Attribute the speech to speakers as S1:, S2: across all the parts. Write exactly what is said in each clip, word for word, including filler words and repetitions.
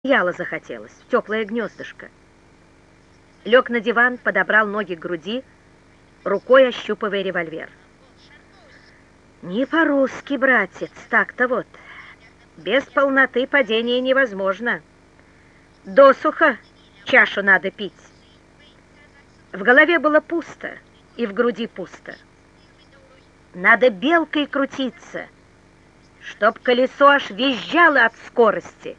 S1: одеяло захотелось, в теплое гнездышко. Лег на диван, подобрал ноги к груди, рукой ощупывая револьвер. Не по-русски, братец, так-то вот. Без полноты падения невозможно. Досуха чашу надо пить. В голове было пусто, и в груди пусто. Надо белкой крутиться, чтоб колесо аж визжало от скорости.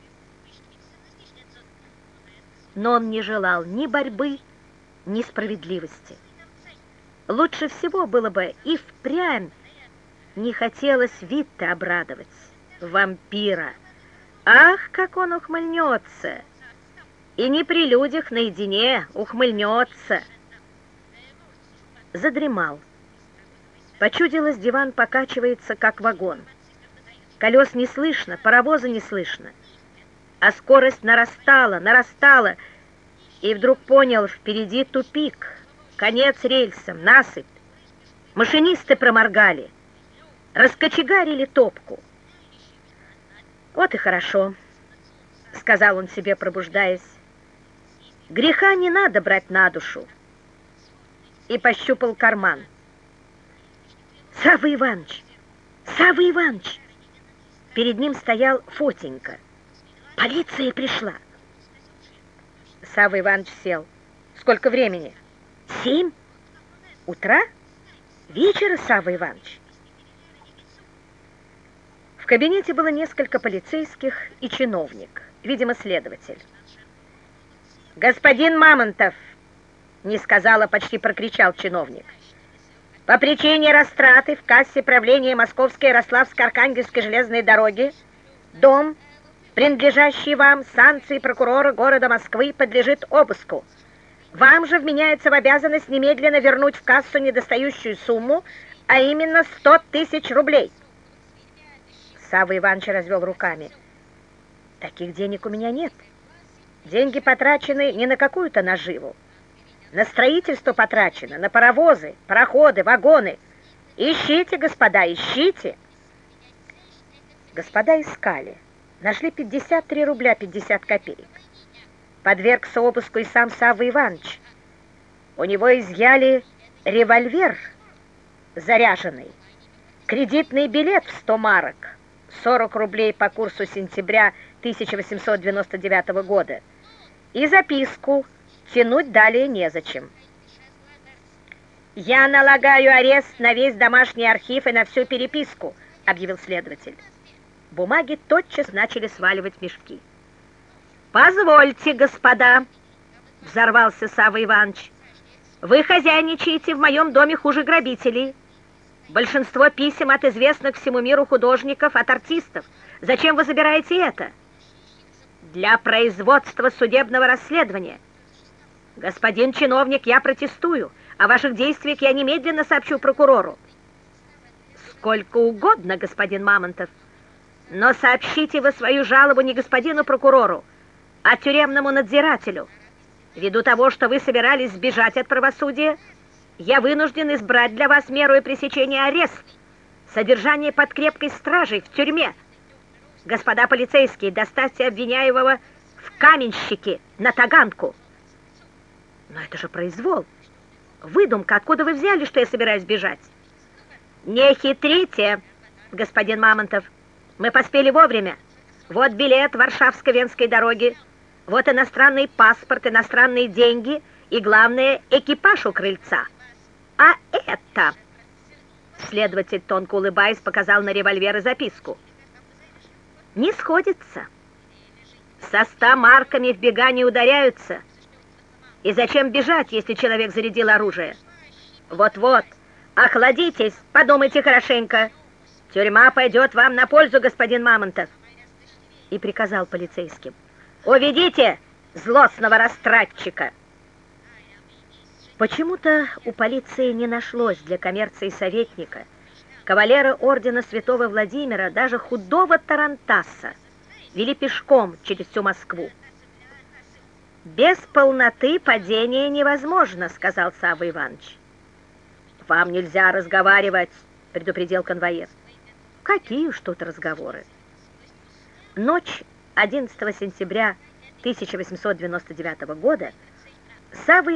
S1: Но он не желал ни борьбы, ни справедливости. Лучше всего было бы и впрямь не хотелось вид-то обрадовать. Вампира. Ах, как он ухмыльнется! И не при людях наедине ухмыльнется. Задремал. Почудилось, диван покачивается, как вагон. Колес не слышно, паровоза не слышно. А скорость нарастала, нарастала, и вдруг понял, впереди тупик, конец рельсам, насыпь. Машинисты проморгали, раскочегарили топку. Вот и хорошо, сказал он себе, пробуждаясь. Греха не надо брать на душу. И пощупал карман. Савва Иванович! Савва Иванович! Перед ним стоял Фотенька. Полиция пришла. Савва Иванович сел. Сколько времени? Семь? Утра? Вечера, Савва Иванович? В кабинете было несколько полицейских и чиновник, видимо, следователь. «Господин Мамонтов!» — не сказал, а почти прокричал чиновник. «По причине растраты в кассе правления Московской Ярославско-Архангельской железной дороги дом, принадлежащий вам, санкции прокурора города Москвы, подлежит обыску. Вам же вменяется в обязанность немедленно вернуть в кассу недостающую сумму, а именно сто тысяч рублей». Савва Иванович развел руками. «Таких денег у меня нет. Деньги потрачены не на какую-то наживу. На строительство потрачено, на паровозы, пароходы, вагоны. Ищите, господа, ищите». Господа искали. Нашли пятьдесят три рубля пятьдесят копеек. Подвергся обыску и сам Савва Иванович. У него изъяли револьвер заряженный, кредитный билет в сто марок, сорок рублей по курсу сентября тысяча восемьсот девяносто девятого года, и записку «Тянуть далее незачем». «Я налагаю арест на весь домашний архив и на всю переписку», — объявил следователь. Бумаги тотчас начали сваливать в мешки. «Позвольте, господа», — взорвался Савва Иванович, «вы хозяйничаете в моем доме хуже грабителей. Большинство писем от известных всему миру художников, от артистов. Зачем вы забираете это?» «Для производства судебного расследования. Господин чиновник, я протестую. О ваших действиях я немедленно сообщу прокурору». «Сколько угодно, господин Мамонтов. Но сообщите вы свою жалобу не господину прокурору, а тюремному надзирателю. Ввиду того, что вы собирались сбежать от правосудия, я вынужден избрать для вас меру и пресечения арест, содержание под крепкой стражей в тюрьме. Господа полицейские, доставьте обвиняемого в каменщики на Таганку». «Но это же произвол. Выдумка. Откуда вы взяли, что я собираюсь бежать?» «Не хитрите, господин Мамонтов. Мы поспели вовремя. Вот билет Варшавско-Венской дороги, вот иностранный паспорт, иностранные деньги и, главное, экипаж у крыльца. А это...» Следователь, тонко улыбаясь, показал на револьвер и записку. «Не сходится. Со ста марками в бега не ударяются. И зачем бежать, если человек зарядил оружие? Вот-вот, охладитесь, подумайте хорошенько. Тюрьма пойдет вам на пользу, господин Мамонтов». И приказал полицейским: «Уведите злостного растратчика». Почему-то у полиции не нашлось для коммерции советника, кавалера ордена Святого Владимира, даже худого тарантаса. Вели пешком через всю Москву. «Без полноты падения невозможно», — сказал Савва Иванович. «Вам нельзя разговаривать», — предупредил конвоир. «Какие уж тут разговоры». Ночь одиннадцатого сентября тысяча восемьсот девяносто девятого года Саввой